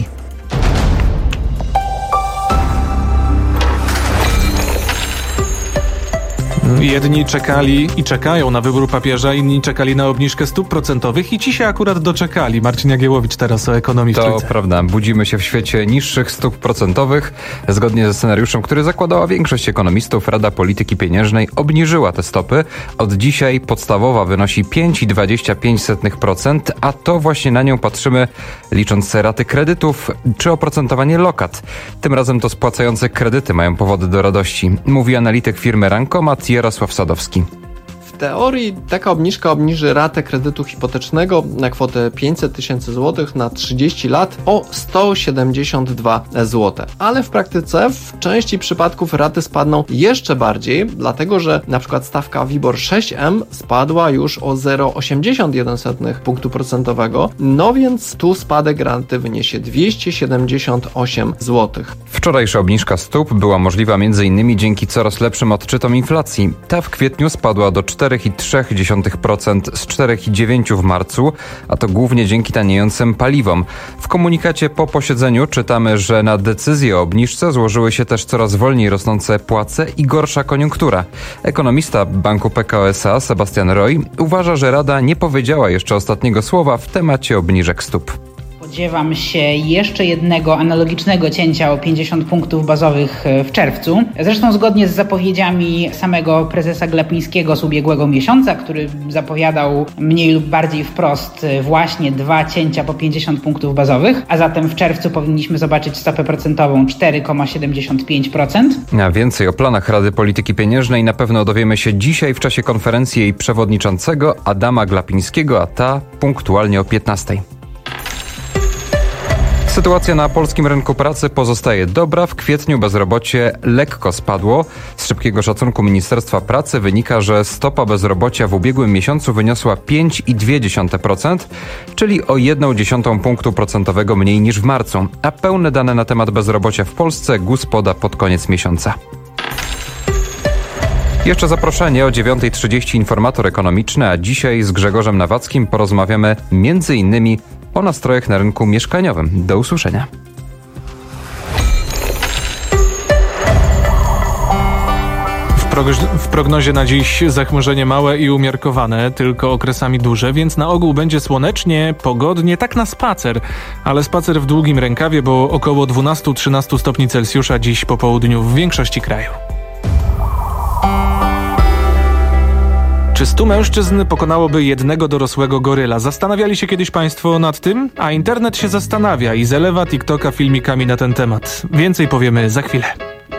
Jedni czekali i czekają na wybór papieża, inni czekali na obniżkę stóp procentowych i ci się akurat doczekali. Marcin Jagiełowicz teraz o ekonomii w To Trójce. prawda. Budzimy się w świecie niższych stóp procentowych. Zgodnie ze scenariuszem, który zakładała większość ekonomistów, Rada Polityki Pieniężnej obniżyła te stopy. Od dzisiaj podstawowa wynosi pięć przecinek dwadzieścia pięć procent, a to właśnie na nią patrzymy, licząc raty kredytów czy oprocentowanie lokat. Tym razem to spłacające kredyty mają powody do radości, mówi analityk firmy Rankomat Jarosław Sadowski. W teorii taka obniżka obniży ratę kredytu hipotecznego na kwotę pięćset tysięcy złotych na trzydzieści lat o sto siedemdziesiąt dwa złote. Ale w praktyce w części przypadków raty spadną jeszcze bardziej, dlatego że na przykład stawka WIBOR sześć M spadła już o zero przecinek osiemdziesiąt jeden punktu procentowego, no więc tu spadek raty wyniesie dwieście siedemdziesiąt osiem złotych. Wczorajsza obniżka stóp była możliwa m.in. dzięki coraz lepszym odczytom inflacji. Ta w kwietniu spadła do cztery przecinek trzy procent z cztery przecinek dziewięć procent w marcu, a to głównie dzięki taniejącym paliwom. W komunikacie po posiedzeniu czytamy, że na decyzję o obniżce złożyły się też coraz wolniej rosnące płace i gorsza koniunktura. Ekonomista Banku P K O S A Sebastian Roy uważa, że Rada nie powiedziała jeszcze ostatniego słowa w temacie obniżek stóp. Spodziewam się jeszcze jednego analogicznego cięcia o pięćdziesiąt punktów bazowych w czerwcu. Zresztą zgodnie z zapowiedziami samego prezesa Glapińskiego z ubiegłego miesiąca, który zapowiadał mniej lub bardziej wprost właśnie dwa cięcia po pięćdziesiąt punktów bazowych, a zatem w czerwcu powinniśmy zobaczyć stopę procentową cztery przecinek siedemdziesiąt pięć procent. A więcej o planach Rady Polityki Pieniężnej na pewno dowiemy się dzisiaj w czasie konferencji jej przewodniczącego Adama Glapińskiego, a ta punktualnie o piętnastej. Sytuacja na polskim rynku pracy pozostaje dobra. W kwietniu bezrobocie lekko spadło. Z szybkiego szacunku Ministerstwa Pracy wynika, że stopa bezrobocia w ubiegłym miesiącu wyniosła pięć przecinek dwie dziesiąte procent, czyli o jedną dziesiątą punktu procentowego mniej niż w marcu. A pełne dane na temat bezrobocia w Polsce G U S poda pod koniec miesiąca. Jeszcze zaproszenie o dziewiąta trzydzieści informator ekonomiczny, a dzisiaj z Grzegorzem Nawackim porozmawiamy między innymi o nastrojach na rynku mieszkaniowym. Do usłyszenia. W prognozie na dziś zachmurzenie małe i umiarkowane, tylko okresami duże, więc na ogół będzie słonecznie, pogodnie, tak na spacer. Ale spacer w długim rękawie, bo około dwanaście do trzynastu stopni Celsjusza dziś po południu w większości kraju. Czy stu mężczyzn pokonałoby jednego dorosłego goryla? Zastanawiali się kiedyś Państwo nad tym? A internet się zastanawia i zalewa TikToka filmikami na ten temat. Więcej powiemy za chwilę.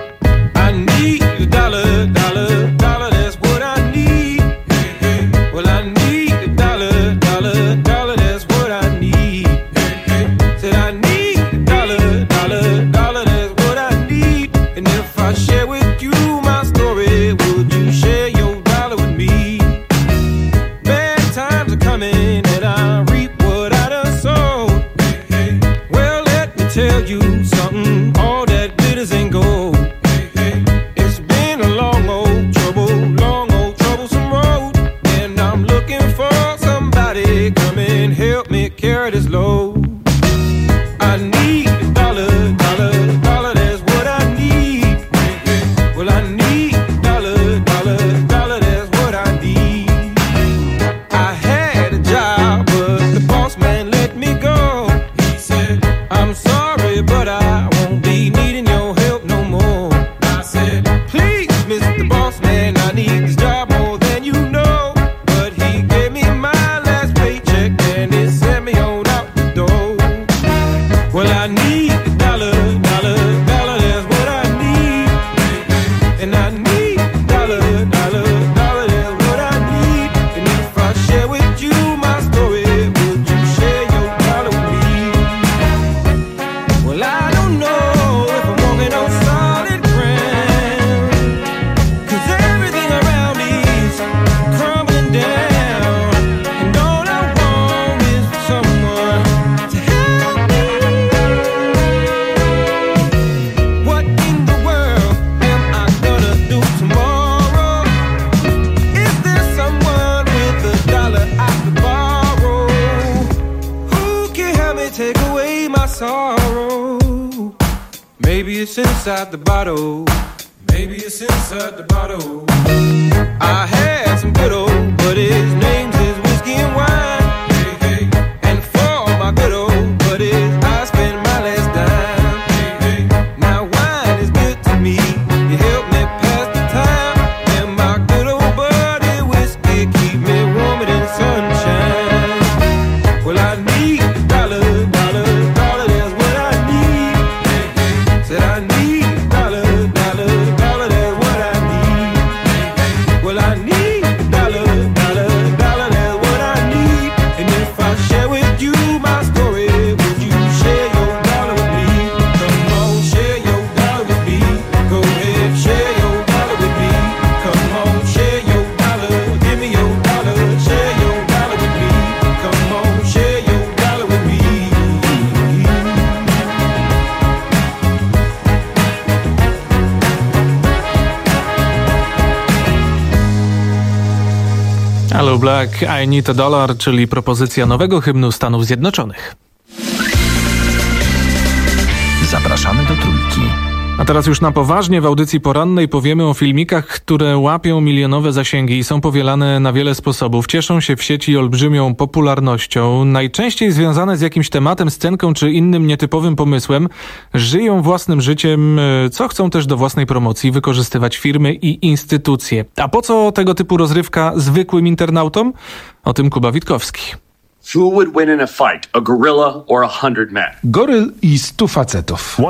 Inside the bottle, maybe it's inside the bottle. I had some good old buddies, names is whiskey and wine. Hey, hey. And for my good old buddies, I spend my last dime. Hey, hey. Now wine is good to me, you help me pass the time. And my good old buddy whiskey keep me warmer than sunshine. Well, I need a dollar, dollar, dollar, that's what I need. Hey, hey. Said I need. Well, I need a dollar. Joe Black, I Need a Dollar, czyli propozycja nowego hymnu Stanów Zjednoczonych. Zapraszamy do Trójki. A teraz już na poważnie w audycji porannej powiemy o filmikach, które łapią milionowe zasięgi i są powielane na wiele sposobów. Cieszą się w sieci olbrzymią popularnością, najczęściej związane z jakimś tematem, scenką czy innym nietypowym pomysłem. Żyją własnym życiem, co chcą też do własnej promocji wykorzystywać firmy i instytucje. A po co tego typu rozrywka zwykłym internautom? O tym Kuba Witkowski. Who would win in a fight, a gorilla or a hundred men? Goryl i stu facetów.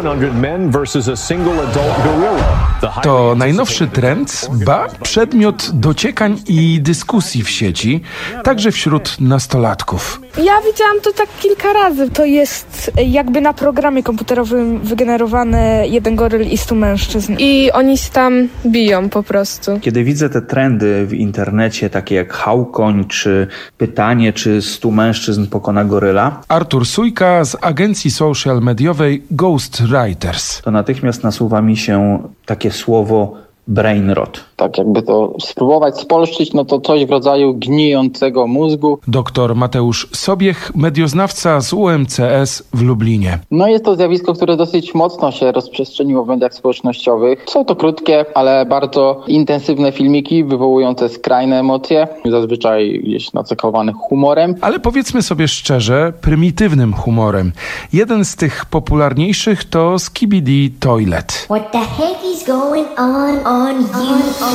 To najnowszy trend, ba, przedmiot dociekań i dyskusji w sieci, także wśród nastolatków. Ja widziałam to tak kilka razy. To jest jakby na programie komputerowym wygenerowany jeden goryl i stu mężczyzn. I oni się tam biją po prostu. Kiedy widzę te trendy w internecie, takie jak hałkoń, czy pytanie, czy stu mężczyzn pokona goryla. Artur Sujka z agencji social mediowej Ghostwriters. To natychmiast nasuwa mi się takie słowo brain rot. Tak jakby to spróbować spolszczyć, no to coś w rodzaju gnijącego mózgu. Doktor Mateusz Sobiech, medioznawca z U M C S w Lublinie. No jest to zjawisko, które dosyć mocno się rozprzestrzeniło w mediach społecznościowych. Są to krótkie, ale bardzo intensywne filmiki wywołujące skrajne emocje, zazwyczaj gdzieś nacekowanych humorem. Ale powiedzmy sobie szczerze, prymitywnym humorem. Jeden z tych popularniejszych to Skibidi Toilet. What the heck is going on on you?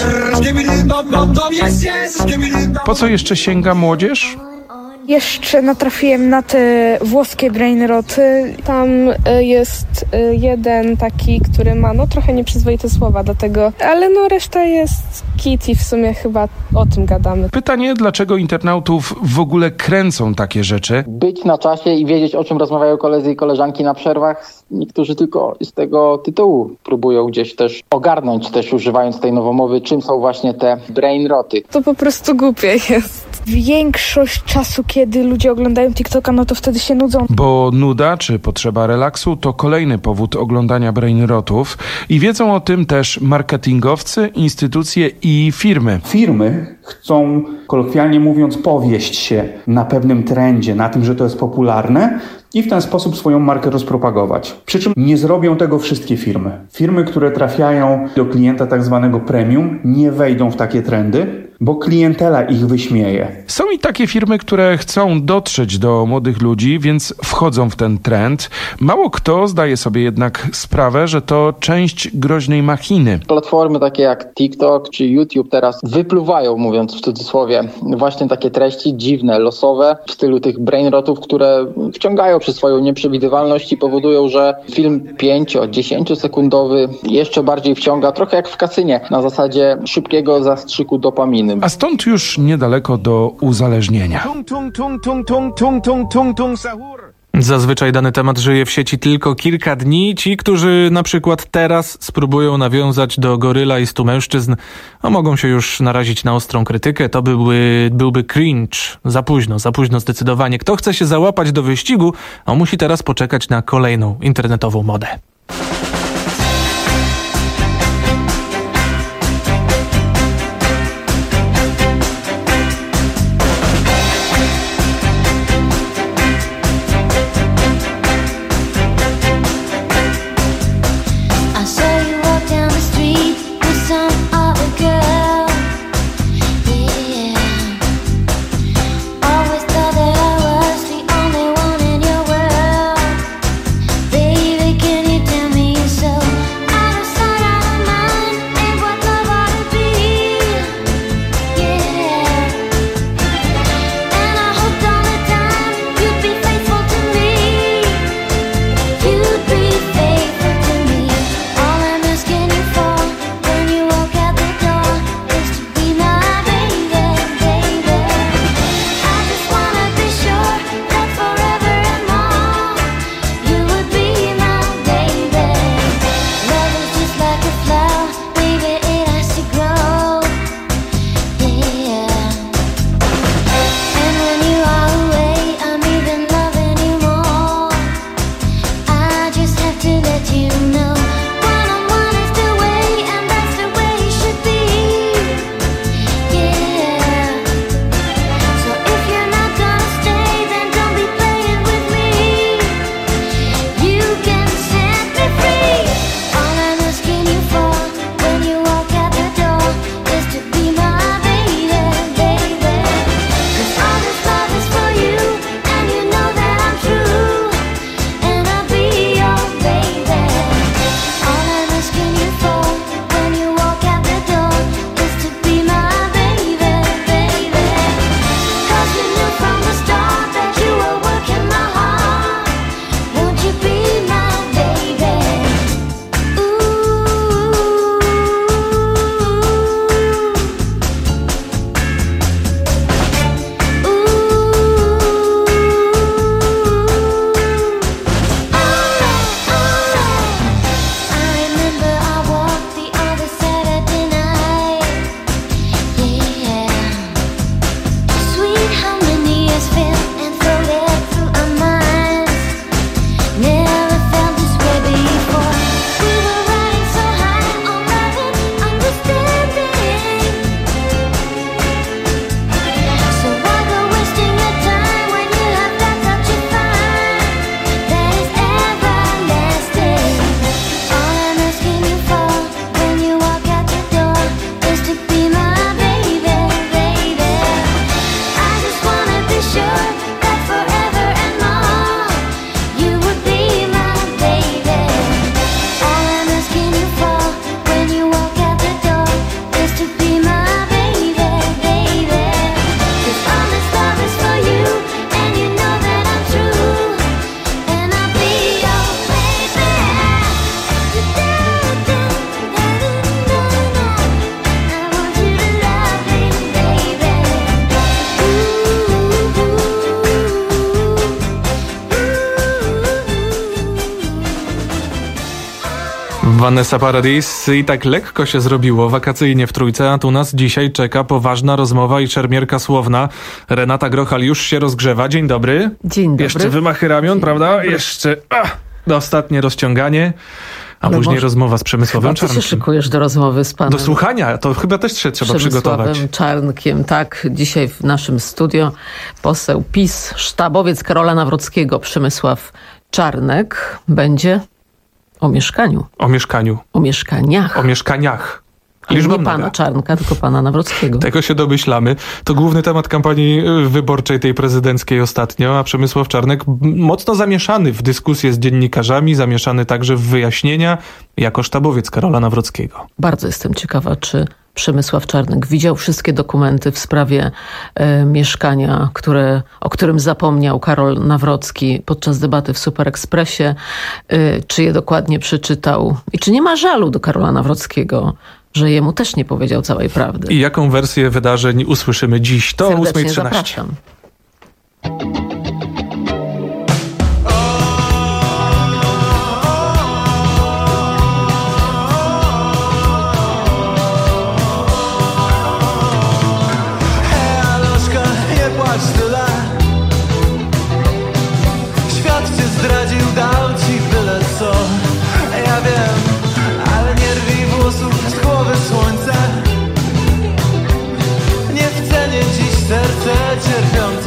Po co jeszcze sięga młodzież? Jeszcze natrafiłem na te włoskie brainroty. Tam jest jeden taki, który ma no trochę nieprzyzwoite słowa do tego, ale no reszta jest kit i w sumie chyba o tym gadamy. Pytanie, dlaczego internautów w ogóle kręcą takie rzeczy? Być na czasie i wiedzieć, o czym rozmawiają koledzy i koleżanki na przerwach. Niektórzy tylko z tego tytułu próbują gdzieś też ogarnąć, też używając tej nowomowy, czym są właśnie te brainroty. To po prostu głupie jest. Większość czasu, kiedy ludzie oglądają TikToka, no to wtedy się nudzą. Bo nuda czy potrzeba relaksu to kolejny powód oglądania brainrotów i wiedzą o tym też marketingowcy, instytucje i firmy. Firmy chcą, kolokwialnie mówiąc, powieść się na pewnym trendzie, na tym, że to jest popularne i w ten sposób swoją markę rozpropagować. Przy czym nie zrobią tego wszystkie firmy. Firmy, które trafiają do klienta tak zwanego premium, nie wejdą w takie trendy, bo klientela ich wyśmieje. Są i takie firmy, które chcą dotrzeć do młodych ludzi, więc wchodzą w ten trend. Mało kto zdaje sobie jednak sprawę, że to część groźnej machiny. Platformy takie jak TikTok czy YouTube teraz wypluwają, mówiąc w cudzysłowie, właśnie takie treści dziwne, losowe, w stylu tych brainrotów, które wciągają przez swoją nieprzewidywalność i powodują, że film pięcio-dziesięciosekundowy jeszcze bardziej wciąga, trochę jak w kasynie, na zasadzie szybkiego zastrzyku dopaminy. A stąd już niedaleko do uzależnienia. Zazwyczaj dany temat żyje w sieci tylko kilka dni. Ci, którzy na przykład teraz spróbują nawiązać do goryla i stu mężczyzn, a mogą się już narazić na ostrą krytykę. To byłby, byłby cringe. Za późno, za późno zdecydowanie. Kto chce się załapać do wyścigu, on musi teraz poczekać na kolejną internetową modę. Baby, can you tell me Vanessa Paradis i tak lekko się zrobiło wakacyjnie w Trójce, a tu nas dzisiaj czeka poważna rozmowa i szermierka słowna. Renata Grochal już się rozgrzewa. Dzień dobry. Dzień dobry. Jeszcze wymachy ramion, Dzień prawda? dobry. Jeszcze ach, ostatnie rozciąganie, a Ale później może- rozmowa z Przemysławem Chyba ty się Czarnkiem. szykujesz do rozmowy z panem Do słuchania, to chyba też się trzeba Przemysławem przygotować. Czarnkiem. Tak, dzisiaj w naszym studio poseł PiS, sztabowiec Karola Nawrockiego, Przemysław Czarnek, będzie o mieszkaniu, O mieszkaniu, o mieszkaniach. o mieszkaniach. Ale Liczba nie pana mnoga. Czarnka, tylko pana Nawrockiego. Tego się domyślamy. To główny temat kampanii y, wyborczej tej prezydenckiej ostatnio, a Przemysław Czarnek m, mocno zamieszany w dyskusję z dziennikarzami, zamieszany także w wyjaśnienia jako sztabowiec Karola Nawrockiego. Bardzo jestem ciekawa, czy Przemysław Czarnek widział wszystkie dokumenty w sprawie e, mieszkania, które, o którym zapomniał Karol Nawrocki podczas debaty w Super Expressie, e, czy je dokładnie przeczytał i czy nie ma żalu do Karola Nawrockiego, że jemu też nie powiedział całej prawdy. I jaką wersję wydarzeń usłyszymy dziś? To o ósma Serdecznie trzynaście. zapraszam. Aloszka, nie płacz tyle. Świat cię zdradził, dał ci byle co. Ja wiem, ale nie rwij włosów z głowy słońce. Nie w cenie dziś serce cierpiące.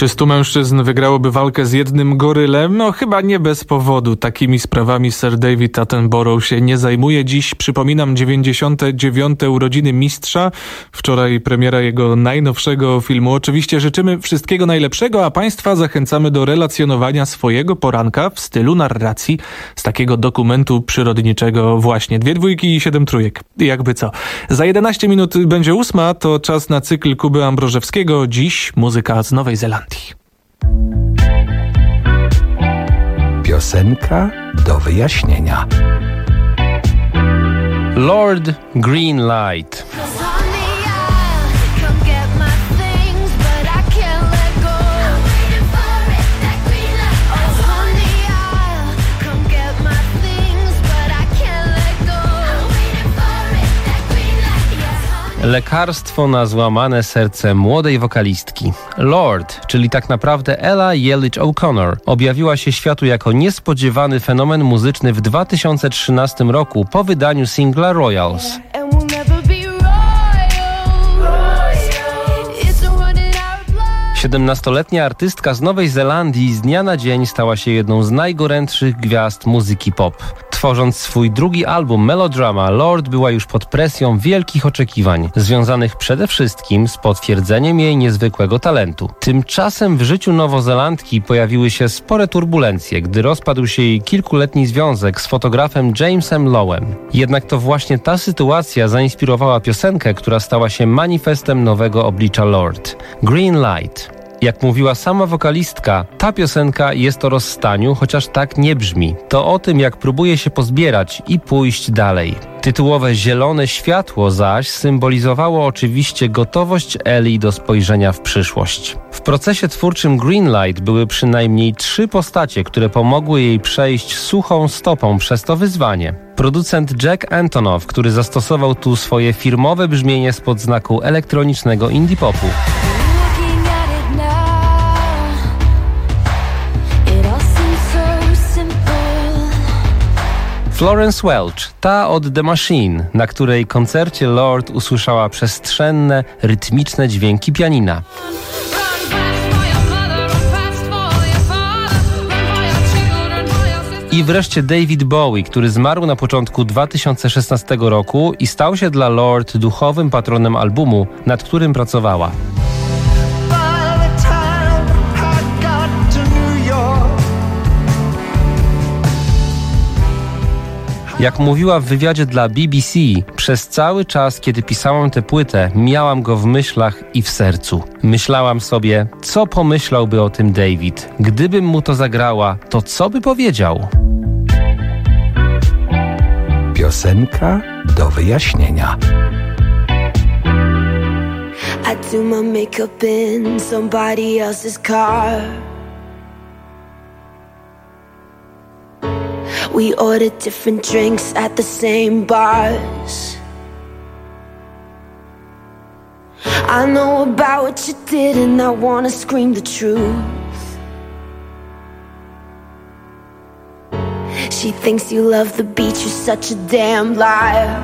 Czy stu mężczyzn wygrałoby walkę z jednym gorylem? No chyba nie bez powodu. Takimi sprawami Sir David Attenborough się nie zajmuje. Dziś przypominam dziewięćdziesiąte dziewiąte urodziny mistrza. Wczoraj premiera jego najnowszego filmu. Oczywiście życzymy wszystkiego najlepszego, a Państwa zachęcamy do relacjonowania swojego poranka w stylu narracji z takiego dokumentu przyrodniczego właśnie. Dwie dwójki i siedem trójek. Jakby co. Za jedenaście minut będzie ósma, to czas na cykl Kuby Ambrożewskiego. Dziś muzyka z Nowej Zelandii. Piosenka do wyjaśnienia. Lord Greenlight. Lekarstwo na złamane serce młodej wokalistki. Lord, czyli tak naprawdę Ella Jellich O'Connor, objawiła się światu jako niespodziewany fenomen muzyczny w dwa tysiące trzynastym roku po wydaniu singla Royals. siedemnastoletnia artystka z Nowej Zelandii z dnia na dzień stała się jedną z najgorętszych gwiazd muzyki pop. Tworząc swój drugi album Melodrama, Lord była już pod presją wielkich oczekiwań, związanych przede wszystkim z potwierdzeniem jej niezwykłego talentu. Tymczasem w życiu Nowozelandki pojawiły się spore turbulencje, gdy rozpadł się jej kilkuletni związek z fotografem Jamesem Lowem. Jednak to właśnie ta sytuacja zainspirowała piosenkę, która stała się manifestem nowego oblicza Lord. Greenlight. Jak mówiła sama wokalistka, ta piosenka jest o rozstaniu, chociaż tak nie brzmi. To o tym, jak próbuje się pozbierać i pójść dalej. Tytułowe zielone światło zaś symbolizowało oczywiście gotowość Ellie do spojrzenia w przyszłość. W procesie twórczym Greenlight były przynajmniej trzy postacie, które pomogły jej przejść suchą stopą przez to wyzwanie. Producent Jack Antonoff, który zastosował tu swoje firmowe brzmienie spod znaku elektronicznego indie popu. Florence Welch, ta od The Machine, na której koncercie Lord usłyszała przestrzenne, rytmiczne dźwięki pianina. I wreszcie David Bowie, który zmarł na początku dwa tysiące szesnastego roku i stał się dla Lord duchowym patronem albumu, nad którym pracowała. Jak mówiła w wywiadzie dla B B C, przez cały czas, kiedy pisałam tę płytę, miałam go w myślach i w sercu. Myślałam sobie, co pomyślałby o tym David. Gdybym mu to zagrała, to co by powiedział? Piosenka do wyjaśnienia. I do my makeup in somebody else's car. We ordered different drinks at the same bars. I know about what you did and I wanna scream the truth. She thinks you love the beach, you're such a damn liar.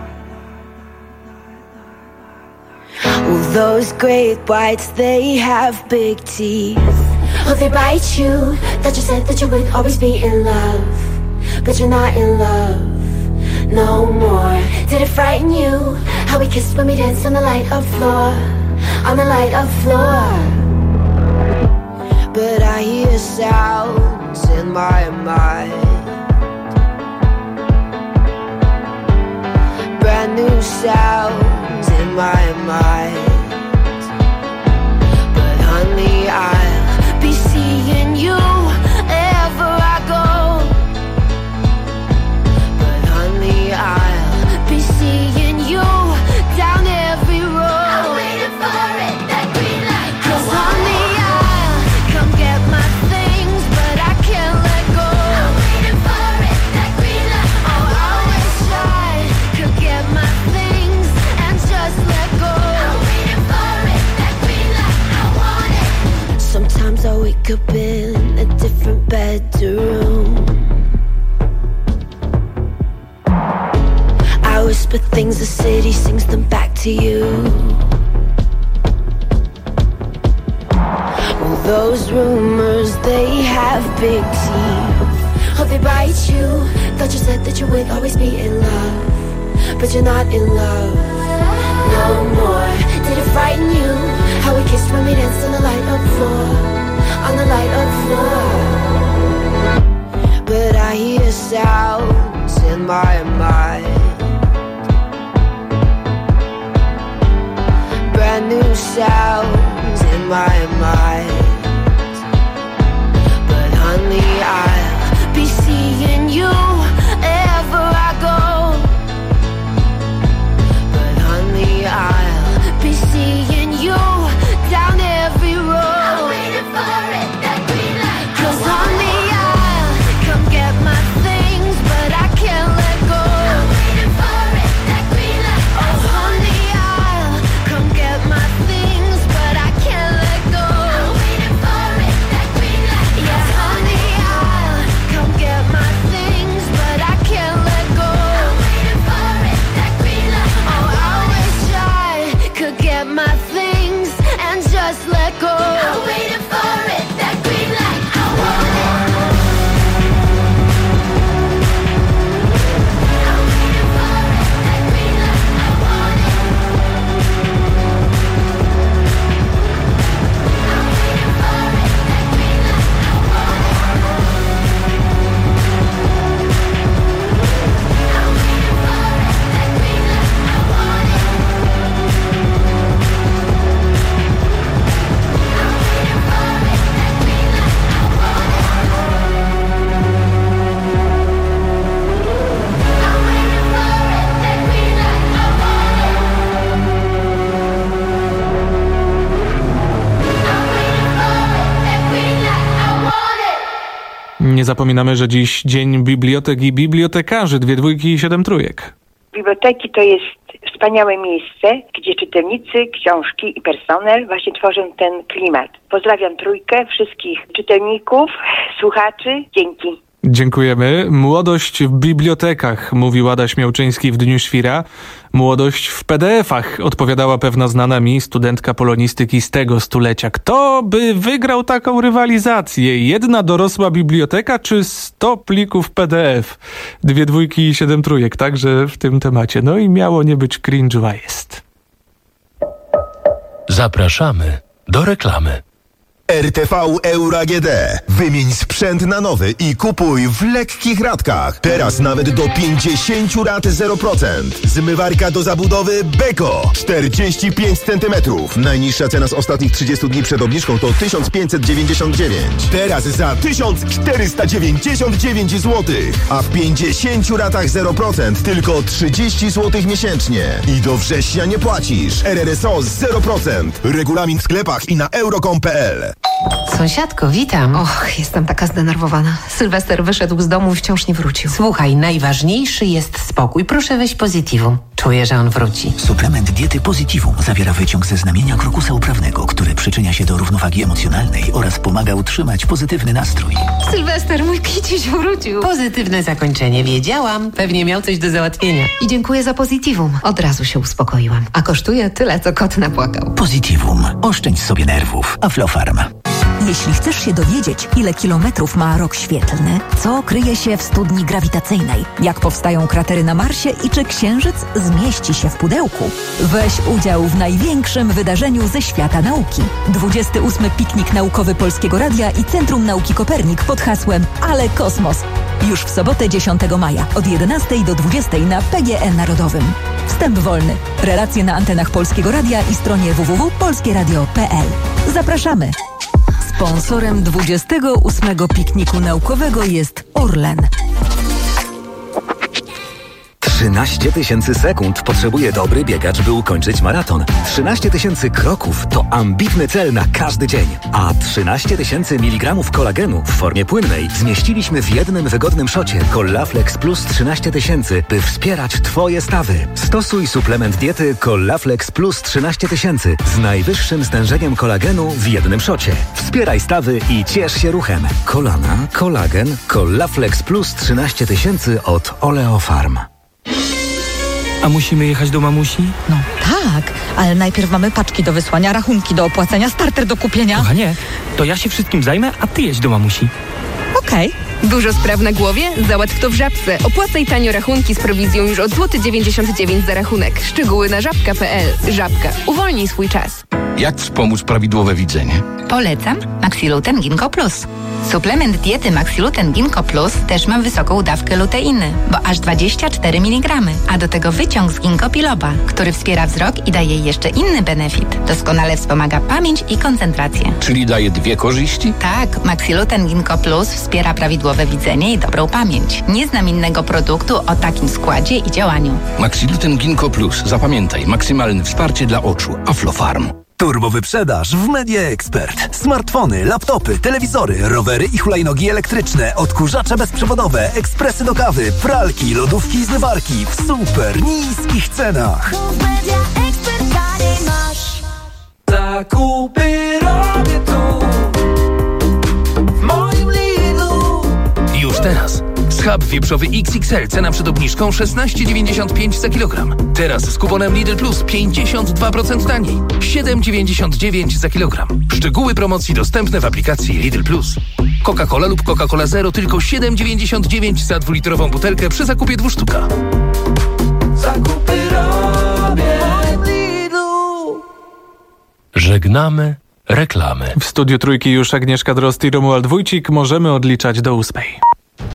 Well, those great whites, they have big teeth. Oh, they bite you, that you said that you would always be in love. But you're not in love no more. Did it frighten you how we kissed when we danced on the light of floor, on the light of floor? But I hear sounds in my mind, brand new sounds in my mind. But honey, I'll be seeing you ever I go. I'll be seeing you down every road. I'm waiting for it, that green light. 'Cause on the aisle, come get my things, but I can't let go. I'm waiting for it, that green light. Oh, I wish I could get my things and just let go. I'm waiting for it, that green light. I want it. Sometimes I wake up in a different bedroom. I whisper things, the city sings them back to you. Well, Those rumors, they have big teeth. Oh, they bite you. Thought you said that you would always be in love, but you're not in love no more. Did it frighten you how we kissed when we danced on the light up floor, on the light up floor? But I hear sounds in my mind, brand new sounds in my mind. But honey, I'll be seeing you ever I go. But honey, I'll be seeing you down every road. I'm waiting for it, that green light. 'Cause honey, I'll come get my things, but I can't let go. I'm waiting for it, that green light. Oh honey, I'll come get my things, but I can't let go. I'm waiting for it, that green light. Yeah, honey, I'll come get my things, but I can't let go. I'm waiting for it, that green light. Oh, I wish I could get my things and just let go. I'm waiting for it, that green light. I want it. Nie zapominamy, że dziś Dzień Bibliotek i Bibliotekarzy, dwie dwójki i siedem trójek. Biblioteki to jest wspaniałe miejsce, gdzie czytelnicy, książki i personel właśnie tworzą ten klimat. Pozdrawiam trójkę, wszystkich czytelników, słuchaczy. Dzięki. Dziękujemy. Młodość w bibliotekach, mówił Adaś Miałczyński w Dniu Świra. Młodość w P D F-ach, odpowiadała pewna znana mi studentka polonistyki z tego stulecia. Kto by wygrał taką rywalizację? Jedna dorosła biblioteka czy sto plików P D F? Dwie dwójki i siedem trójek, także w tym temacie. No i miało nie być cringe'u, a jest. Zapraszamy do reklamy. R T V Euro A G D. Wymień sprzęt na nowy i kupuj w lekkich ratkach. Teraz nawet do pięćdziesiąt rat zero procent. Zmywarka do zabudowy Beko. czterdzieści pięć centymetrów. Najniższa cena z ostatnich trzydziestu dni przed obniżką to tysiąc pięćset dziewięćdziesiąt dziewięć. Teraz za tysiąc czterysta dziewięćdziesiąt dziewięć złotych. A w pięćdziesięciu ratach zero procent tylko trzydzieści złotych miesięcznie. I do września nie płacisz. R R S O zero procent. Regulamin w sklepach i na euro kropka com kropka p l. Sąsiadko, witam. Och, jestem taka zdenerwowana. Sylwester wyszedł z domu i wciąż nie wrócił. Słuchaj, najważniejszy jest spokój. Proszę weź Positivum. Czuję, że on wróci. Suplement diety Positivum zawiera wyciąg ze znamienia krokusa uprawnego, który przyczynia się do równowagi emocjonalnej oraz pomaga utrzymać pozytywny nastrój. Sylwester, mój kiciuś wrócił. Pozytywne zakończenie, wiedziałam. Pewnie miał coś do załatwienia. I dziękuję za Positivum. Od razu się uspokoiłam. A kosztuje tyle, co kot napłakał. Positivum. Oszczędź sobie nerwów. Aflofarm. Jeśli chcesz się dowiedzieć, ile kilometrów ma rok świetlny, co kryje się w studni grawitacyjnej, jak powstają kratery na Marsie i czy Księżyc zmieści się w pudełku, weź udział w największym wydarzeniu ze świata nauki. dwudziesty ósmy Piknik Naukowy Polskiego Radia i Centrum Nauki Kopernik pod hasłem Ale Kosmos. Już w sobotę dziesiątego maja od jedenastej do dwudziestej na P G E Narodowym. Wstęp wolny. Relacje na antenach Polskiego Radia i stronie w w w kropka polskie radio kropka p l. Zapraszamy. Sponsorem dwudziestego ósmego Pikniku Naukowego jest Orlen. trzynaście tysięcy sekund potrzebuje dobry biegacz, by ukończyć maraton. trzynaście tysięcy kroków to ambitny cel na każdy dzień. A trzynaście tysięcy miligramów kolagenu w formie płynnej zmieściliśmy w jednym wygodnym szocie Collaflex Plus trzynaście tysięcy, by wspierać Twoje stawy. Stosuj suplement diety Collaflex Plus trzynaście tysięcy z najwyższym stężeniem kolagenu w jednym szocie. Wspieraj stawy i ciesz się ruchem. Kolana, kolagen, Collaflex Plus trzynaście tysięcy od Oleofarm. A musimy jechać do mamusi? No tak, ale najpierw mamy paczki do wysłania, rachunki do opłacenia, starter do kupienia. Kochanie, to ja się wszystkim zajmę, a ty jedź do mamusi. Okej. Okay. Dużo spraw na głowie? Załatw to w Żabce. Opłacaj tanio rachunki z prowizją już od złoty dziewięćdziesiąt dziewięć za rachunek. Szczegóły na żabka kropka pe el. Żabka. Uwolnij swój czas. Jak wspomóc prawidłowe widzenie? Polecam Maxiluten Ginkgo Plus. Suplement diety Maxiluten Ginkgo Plus też ma wysoką dawkę luteiny, bo aż dwadzieścia cztery miligramy, a do tego wyciąg z ginkgo biloba, który wspiera wzrok i daje jeszcze inny benefit. Doskonale wspomaga pamięć i koncentrację. Czyli daje dwie korzyści? Tak, Maxiluten Ginkgo Plus wspiera prawidłowe widzenie i dobrą pamięć. Nie znam innego produktu o takim składzie i działaniu. Maxiluten Ginkgo Plus. Zapamiętaj, maksymalne wsparcie dla oczu. Aflofarm. Turbo wyprzedaż w Media Expert. Smartfony, laptopy, telewizory, rowery i hulajnogi elektryczne, odkurzacze bezprzewodowe, ekspresy do kawy, pralki, lodówki i zmywarki w super niskich cenach. Zakupy robię tu, w moim Lidlu. Już teraz. Schab wieprzowy iks iks el, cena przed obniżką szesnaście dziewięćdziesiąt pięć za kilogram. Teraz z kuponem Lidl Plus pięćdziesiąt dwa procent taniej. siedem dziewięćdziesiąt dziewięć za kilogram. Szczegóły promocji dostępne w aplikacji Lidl Plus. Coca-Cola lub Coca-Cola Zero tylko siedem dziewięćdziesiąt dziewięć za dwulitrową butelkę przy zakupie dwóch sztuka. Zakupy robię w Lidlu. Żegnamy reklamy. W studiu Trójki już Agnieszka Drozd i Romuald Wójcik. Możemy odliczać do ósmej.